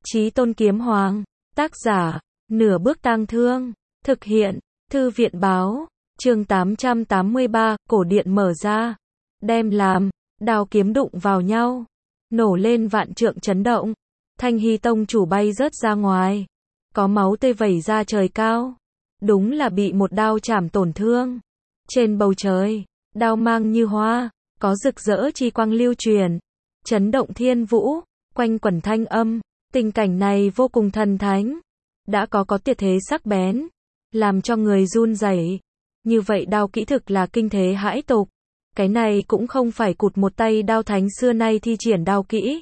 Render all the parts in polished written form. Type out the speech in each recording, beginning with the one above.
Chí Tôn Kiếm Hoàng. Tác giả, Nửa Bước Tang Thương. Thực hiện, Thư viện Báo. Chương 883, cổ điện mở ra. Đem làm, đao kiếm đụng vào nhau. Nổ lên vạn trượng chấn động. Thanh Hy Tông chủ bay rớt ra ngoài. Có máu tươi vẩy ra trời cao. Đúng là bị một đao chảm tổn thương. Trên bầu trời, đao mang như hoa, có rực rỡ chi quang lưu truyền. Chấn động thiên vũ, quanh quẩn thanh âm. Tình cảnh này vô cùng thần thánh. Đã có tuyệt thế sắc bén, làm cho người run rẩy. Như vậy đao kỹ thực là kinh thế hãi tục. Cái này cũng không phải cụt một tay đao thánh xưa nay thi triển đao kỹ,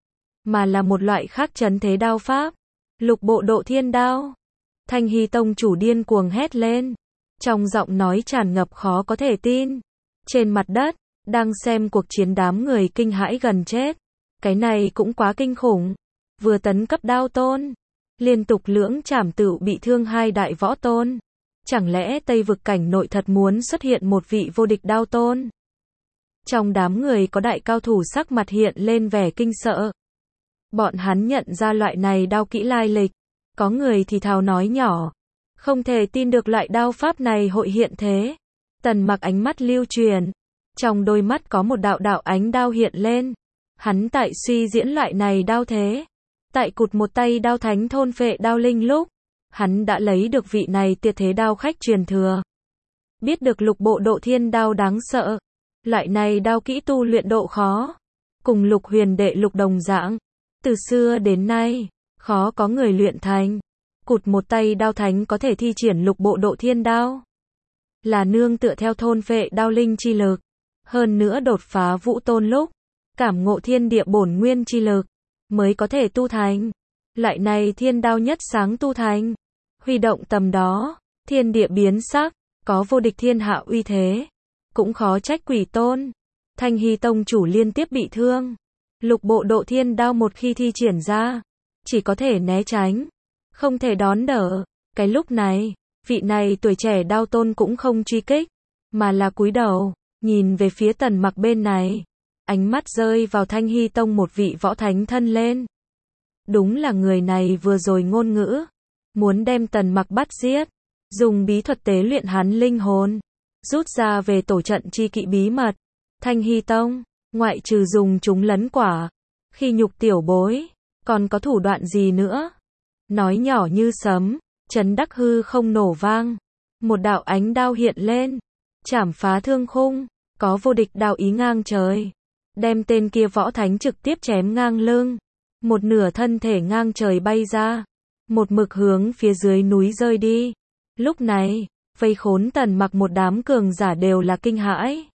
mà là một loại khác chấn thế đao pháp. Lục bộ độ thiên đao. Thanh Hy Tông chủ điên cuồng hét lên. Trong giọng nói tràn ngập khó có thể tin. Trên mặt đất, đang xem cuộc chiến đám người kinh hãi gần chết. Cái này cũng quá kinh khủng. Vừa tấn cấp đao tôn, liên tục lưỡng trảm tựu bị thương hai đại võ tôn. Chẳng lẽ Tây vực cảnh nội thật muốn xuất hiện một vị vô địch đao tôn? Trong đám người có đại cao thủ sắc mặt hiện lên vẻ kinh sợ. Bọn hắn nhận ra loại này đao kỹ lai lịch. Có người thì thào nói nhỏ. Không thể tin được loại đao pháp này hội hiện thế. Tần Mặc ánh mắt lưu truyền. Trong đôi mắt có một đạo đạo ánh đao hiện lên. Hắn tại suy diễn loại này đao thế. Tại cụt một tay đao thánh thôn phệ đao linh lúc, hắn đã lấy được vị này tuyệt thế đao khách truyền thừa. Biết được lục bộ độ thiên đao đáng sợ. Loại này đao kỹ tu luyện độ khó. Cùng lục huyền đệ lục đồng dạng. Từ xưa đến nay, khó có người luyện thành. Cụt một tay đao thánh có thể thi triển lục bộ độ thiên đao. Là nương tựa theo thôn phệ đao linh chi lực. Hơn nữa đột phá vũ tôn lúc, cảm ngộ thiên địa bổn nguyên chi lực, mới có thể tu thành. Loại này thiên đao nhất sáng tu thành. Huy động tầm đó, thiên địa biến sắc, có vô địch thiên hạ uy thế. Cũng khó trách quỷ tôn. Thanh Hy Tông chủ liên tiếp bị thương. Lục bộ độ thiên đao một khi thi triển ra, chỉ có thể né tránh, không thể đón đỡ. Cái lúc này, vị này tuổi trẻ đao tôn cũng không truy kích, mà là cúi đầu, nhìn về phía Tần Mặc bên này. Ánh mắt rơi vào Thanh Hy Tông một vị võ thánh thân lên. Đúng là người này vừa rồi ngôn ngữ, muốn đem Tần Mặc bắt giết, dùng bí thuật tế luyện hắn linh hồn, rút ra về tổ trận chi kỵ bí mật. Thanh Hy Tông, ngoại trừ dùng chúng lấn quả, khi nhục tiểu bối, còn có thủ đoạn gì nữa? Nói nhỏ như sấm, chấn đắc hư không nổ vang. Một đạo ánh đao hiện lên, chảm phá thương khung, có vô địch đao ý ngang trời. Đem tên kia võ thánh trực tiếp chém ngang lưng. Một nửa thân thể ngang trời bay ra. Một mực hướng phía dưới núi rơi đi. Lúc này, vây khốn Tần Mặc một đám cường giả đều là kinh hãi.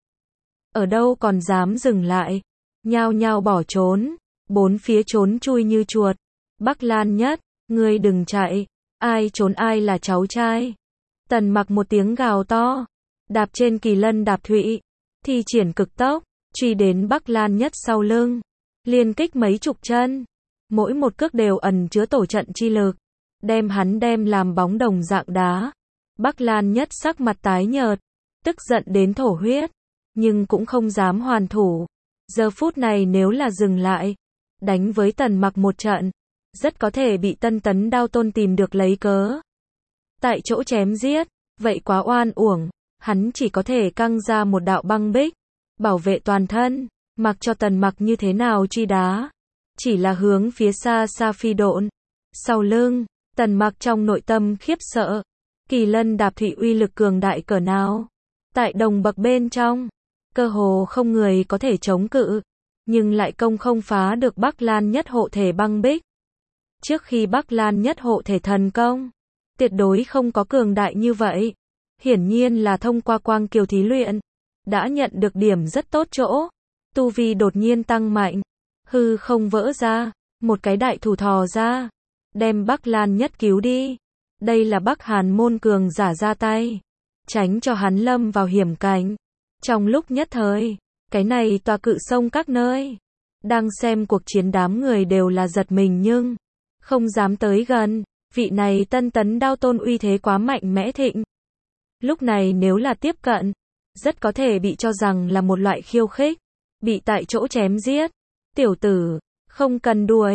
Ở đâu còn dám dừng lại. Nhao nhao bỏ trốn. Bốn phía trốn chui như chuột. Bắc Lan Nhất, ngươi đừng chạy. Ai trốn ai là cháu trai. Tần Mặc một tiếng gào to. Đạp trên kỳ lân đạp thụy. Thi triển cực tốc. Truy đến Bắc Lan Nhất sau lưng. Liên kích mấy chục chân. Mỗi một cước đều ẩn chứa tổ trận chi lực. Đem hắn đem làm bóng đồng dạng đá. Bắc Lan Nhất sắc mặt tái nhợt. Tức giận đến thổ huyết. Nhưng cũng không dám hoàn thủ. Giờ phút này nếu là dừng lại, đánh với Tần Mặc một trận, rất có thể bị Tân Tấn đao tôn tìm được lấy cớ. Tại chỗ chém giết, vậy quá oan uổng. Hắn chỉ có thể căng ra một đạo băng bích, bảo vệ toàn thân, mặc cho Tần Mặc như thế nào truy đá. Chỉ là hướng phía xa xa phi độn. Sau lưng, Tần Mặc trong nội tâm khiếp sợ. Kỳ lân đạp thụy uy lực cường đại cỡ nào. Tại đồng bậc bên trong, cơ hồ không người có thể chống cự. Nhưng lại công không phá được Bắc Lan Nhất hộ thể băng bích. Trước khi Bắc Lan Nhất hộ thể thần công, tuyệt đối không có cường đại như vậy. Hiển nhiên là thông qua quang kiều thí luyện, đã nhận được điểm rất tốt chỗ. Tu vi đột nhiên tăng mạnh. Hư không vỡ ra. Một cái đại thủ thò ra. Đem Bắc Lan Nhất cứu đi. Đây là Bắc Hàn môn cường giả ra tay. Tránh cho hắn lâm vào hiểm cảnh. Trong lúc nhất thời, cái này tòa cự sông các nơi. Đang xem cuộc chiến đám người đều là giật mình nhưng không dám tới gần. Vị này Tân Tấn đao tôn uy thế quá mạnh mẽ thịnh. Lúc này nếu là tiếp cận, rất có thể bị cho rằng là một loại khiêu khích. Bị tại chỗ chém giết. Tiểu tử, không cần đuổi.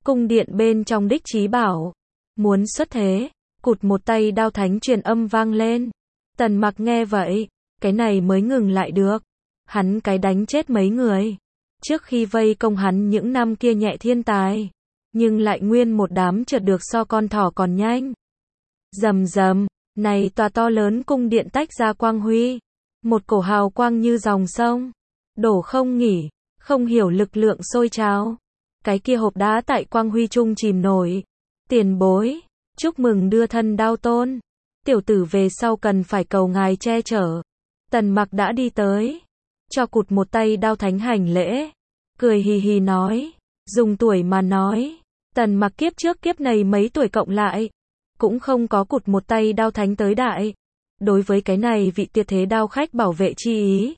Cung điện bên trong đích trí bảo. Muốn xuất thế. Cụt một tay đao thánh truyền âm vang lên. Tần Mặc nghe vậy. Cái này mới ngừng lại được. Hắn cái đánh chết mấy người. Trước khi vây công hắn những năm kia nhẹ thiên tài. Nhưng lại nguyên một đám trượt được so con thỏ còn nhanh. Rầm rầm. Này tòa to lớn cung điện tách ra quang huy. Một cổ hào quang như dòng sông. Đổ không nghỉ. Không hiểu lực lượng sôi trào. Cái kia hộp đá tại quang huy trung chìm nổi. Tiền bối. Chúc mừng đưa thân Đao Tôn. Tiểu tử về sau cần phải cầu ngài che chở. Tần Mặc đã đi tới. Cho cụt một tay đao thánh hành lễ. Cười hì hì nói. Dùng tuổi mà nói. Tần Mặc kiếp trước kiếp này mấy tuổi cộng lại. Cũng không có cụt một tay đao thánh tới đại. Đối với cái này vị tuyệt thế đao khách bảo vệ chi ý.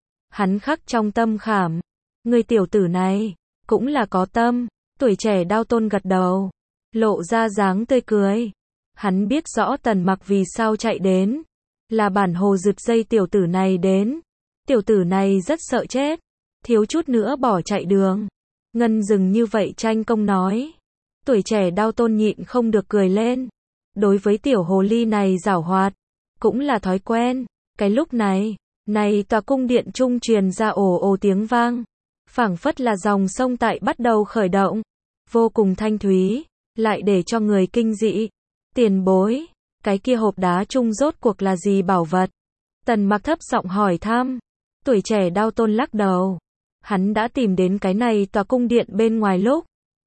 Hắn khắc trong tâm khảm. Người tiểu tử này. Cũng là có tâm. Tuổi trẻ Đao Tôn gật đầu. Lộ ra dáng tươi cười. Hắn biết rõ Tần Mặc vì sao chạy đến. Là bản hồ rực dây tiểu tử này đến. Tiểu tử này rất sợ chết. Thiếu chút nữa bỏ chạy đường. Ngân dừng như vậy tranh công nói. Tuổi trẻ Đao Tôn nhịn không được cười lên. Đối với tiểu hồ ly này giảo hoạt. Cũng là thói quen. Cái lúc này. Này tòa cung điện trung truyền ra ồ ồ tiếng vang. Phảng phất là dòng sông tại bắt đầu khởi động. Vô cùng thanh thúy. Lại để cho người kinh dị. Tiền bối. Cái kia hộp đá trung rốt cuộc là gì bảo vật? Tần Mặc thấp giọng hỏi thăm. Tuổi trẻ Đao Tôn lắc đầu. Hắn đã tìm đến cái này tòa cung điện bên ngoài lúc.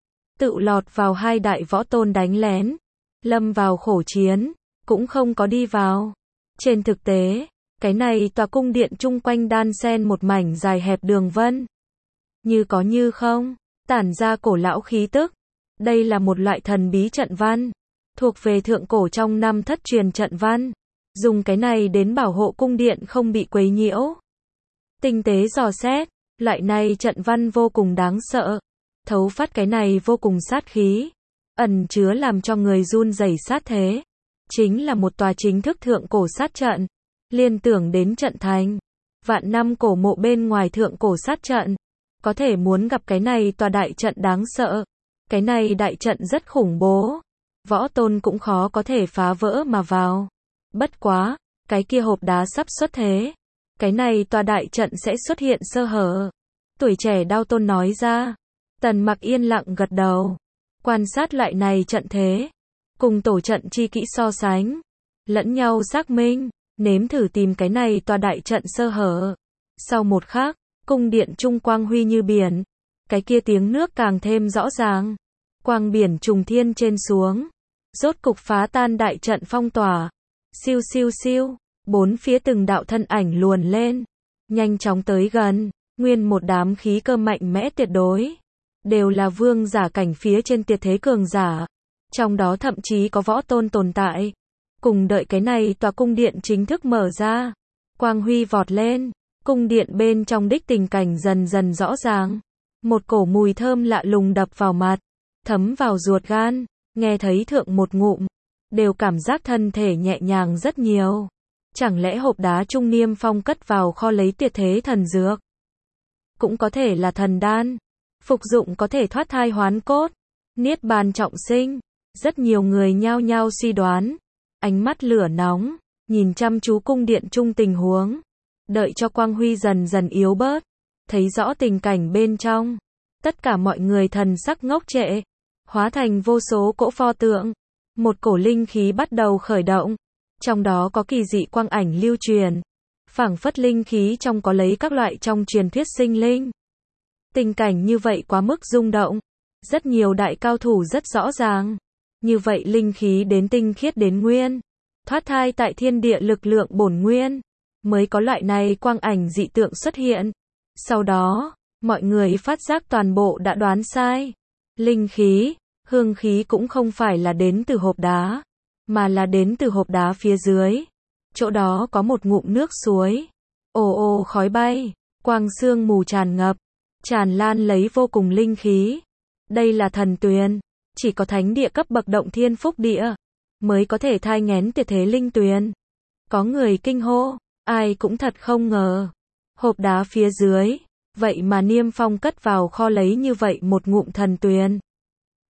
Tự lọt vào hai đại võ tôn đánh lén. Lâm vào khổ chiến. Cũng không có đi vào. Trên thực tế. Cái này tòa cung điện chung quanh đan xen một mảnh dài hẹp đường vân. Như có như không. Tản ra cổ lão khí tức. Đây là một loại thần bí trận văn. Thuộc về thượng cổ trong năm thất truyền trận văn. Dùng cái này đến bảo hộ cung điện không bị quấy nhiễu. Tinh tế dò xét. Loại này trận văn vô cùng đáng sợ. Thấu phát cái này vô cùng sát khí. Ẩn chứa làm cho người run rẩy sát thế. Chính là một tòa chính thức thượng cổ sát trận. Liên tưởng đến trận thành. Vạn năm cổ mộ bên ngoài thượng cổ sát trận. Có thể muốn gặp cái này tòa đại trận đáng sợ. Cái này đại trận rất khủng bố. Võ tôn cũng khó có thể phá vỡ mà vào. Bất quá, cái kia hộp đá sắp xuất thế. Cái này tòa đại trận sẽ xuất hiện sơ hở. Tuổi trẻ Đao Tôn nói ra. Tần Mặc yên lặng gật đầu. Quan sát lại này trận thế. Cùng tổ trận chi kỹ so sánh. Lẫn nhau xác minh. Nếm thử tìm cái này tòa đại trận sơ hở. Sau một khắc, cung điện trung quang huy như biển. Cái kia tiếng nước càng thêm rõ ràng. Quang biển trùng thiên trên xuống. Rốt cục phá tan đại trận phong tỏa. Siêu siêu siêu. Bốn phía từng đạo thân ảnh luồn lên. Nhanh chóng tới gần. Nguyên một đám khí cơ mạnh mẽ tuyệt đối. Đều là vương giả cảnh phía trên tuyệt thế cường giả. Trong đó thậm chí có võ tôn tồn tại. Cùng đợi cái này tòa cung điện chính thức mở ra. Quang huy vọt lên. Cung điện bên trong đích tình cảnh dần dần rõ ràng. Một cổ mùi thơm lạ lùng đập vào mặt. Thấm vào ruột gan. Nghe thấy thượng một ngụm. Đều cảm giác thân thể nhẹ nhàng rất nhiều. Chẳng lẽ hộp đá trung Niêm Phong cất vào kho lấy tuyệt thế thần dược? Cũng có thể là thần đan. Phục dụng có thể thoát thai hoán cốt. Niết bàn trọng sinh. Rất nhiều người nhao nhao suy đoán. Ánh mắt lửa nóng. Nhìn chăm chú cung điện trung tình huống. Đợi cho quang huy dần dần yếu bớt. Thấy rõ tình cảnh bên trong. Tất cả mọi người thần sắc ngốc trệ. Hóa thành vô số cỗ pho tượng. Một cổ linh khí bắt đầu khởi động. Trong đó có kỳ dị quang ảnh lưu truyền. Phảng phất linh khí trong có lấy các loại trong truyền thuyết sinh linh. Tình cảnh như vậy quá mức rung động. Rất nhiều đại cao thủ rất rõ ràng. Như vậy linh khí đến tinh khiết đến nguyên. Thoát thai tại thiên địa lực lượng bổn nguyên. Mới có loại này quang ảnh dị tượng xuất hiện. Sau đó, mọi người phát giác toàn bộ đã đoán sai. Linh khí, hương khí cũng không phải là đến từ hộp đá. Mà là đến từ hộp đá phía dưới. Chỗ đó có một ngụm nước suối. Ồ ồ khói bay. Quang sương mù tràn ngập. Tràn lan lấy vô cùng linh khí. Đây là thần tuyền. Chỉ có thánh địa cấp bậc động thiên phúc địa. Mới có thể thai nghén tuyệt thế linh tuyền. Có người kinh hô. Ai cũng thật không ngờ. Hộp đá phía dưới. Vậy mà Niêm Phong cất vào kho lấy như vậy một ngụm thần tuyền.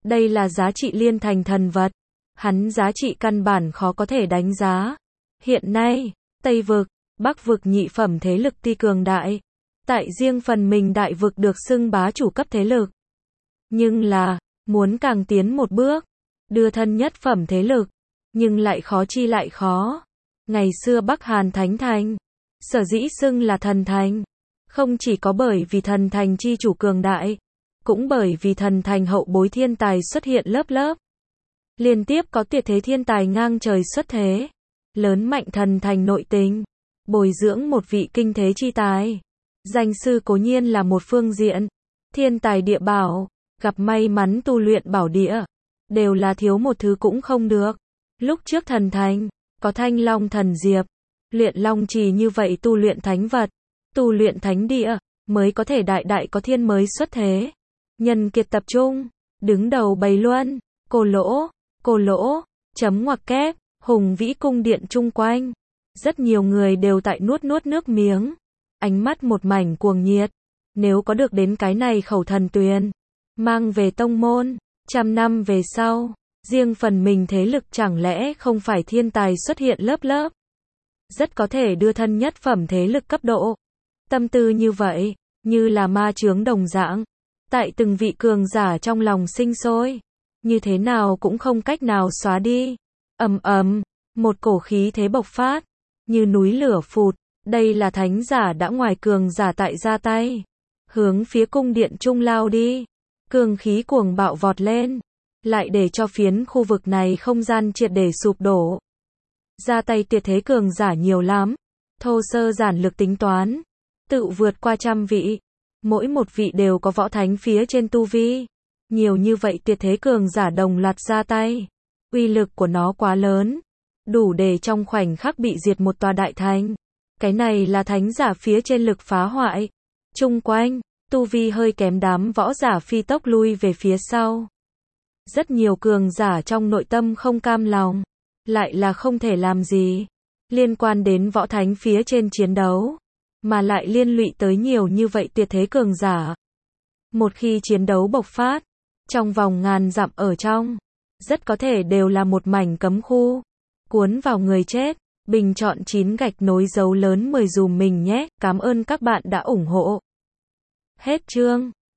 Đây là giá trị liên thành thần vật. Hắn giá trị căn bản khó có thể đánh giá. Hiện nay, Tây vực, Bắc vực nhị phẩm thế lực tuy cường đại. Tại riêng phần mình đại vực được xưng bá chủ cấp thế lực. Nhưng là, muốn càng tiến một bước, đưa thân nhất phẩm thế lực, nhưng lại khó chi lại khó. Ngày xưa Bắc Hàn Thánh Thành, sở dĩ xưng là thần thành, không chỉ có bởi vì thần thành chi chủ cường đại, cũng bởi vì thần thành hậu bối thiên tài xuất hiện lớp lớp. Liên tiếp có tuyệt thế thiên tài ngang trời xuất thế, lớn mạnh thần thành nội tình, bồi dưỡng một vị kinh thế chi tài. Danh sư cố nhiên là một phương diện, thiên tài địa bảo, gặp may mắn tu luyện bảo địa, đều là thiếu một thứ cũng không được. Lúc trước thần thành, có Thanh Long thần diệp, luyện long trì như vậy tu luyện thánh vật, tu luyện thánh địa, mới có thể đại đại có thiên mới xuất thế. Nhân kiệt tập trung, đứng đầu bầy luân, cô lỗ, chấm ngoặc kép, hùng vĩ cung điện chung quanh. Rất nhiều người đều tại nuốt nước miếng, ánh mắt một mảnh cuồng nhiệt. Nếu có được đến cái này khẩu thần tuyền, mang về tông môn, trăm năm về sau, riêng phần mình thế lực chẳng lẽ không phải thiên tài xuất hiện lớp lớp. Rất có thể đưa thân nhất phẩm thế lực cấp độ. Tâm tư như vậy, như là ma chướng đồng dạng, tại từng vị cường giả trong lòng sinh sôi, như thế nào cũng không cách nào xóa đi. Ầm ầm, một cổ khí thế bộc phát, như núi lửa phụt, đây là thánh giả đã ngoài cường giả tại ra tay, hướng phía cung điện trung lao đi. Cường khí cuồng bạo vọt lên, lại để cho phiến khu vực này không gian triệt để sụp đổ. Ra tay tuyệt thế cường giả nhiều lắm, thô sơ giản lược tính toán, tự vượt qua 100 vị, mỗi một vị đều có võ thánh phía trên tu vi. Nhiều như vậy tuyệt thế cường giả đồng loạt ra tay, uy lực của nó quá lớn, đủ để trong khoảnh khắc bị diệt một tòa đại thành. Cái này là thánh giả phía trên lực phá hoại. Chung quanh, tu vi hơi kém đám võ giả phi tốc lui về phía sau. Rất nhiều cường giả trong nội tâm không cam lòng, lại là không thể làm gì. Liên quan đến võ thánh phía trên chiến đấu, mà lại liên lụy tới nhiều như vậy tuyệt thế cường giả. Một khi chiến đấu bộc phát, trong vòng ngàn dặm ở trong, rất có thể đều là một mảnh cấm khu, cuốn vào người chết. Bình chọn 9 gạch nối dấu lớn 10 dùm mình nhé. Cảm ơn các bạn đã ủng hộ. Hết chương.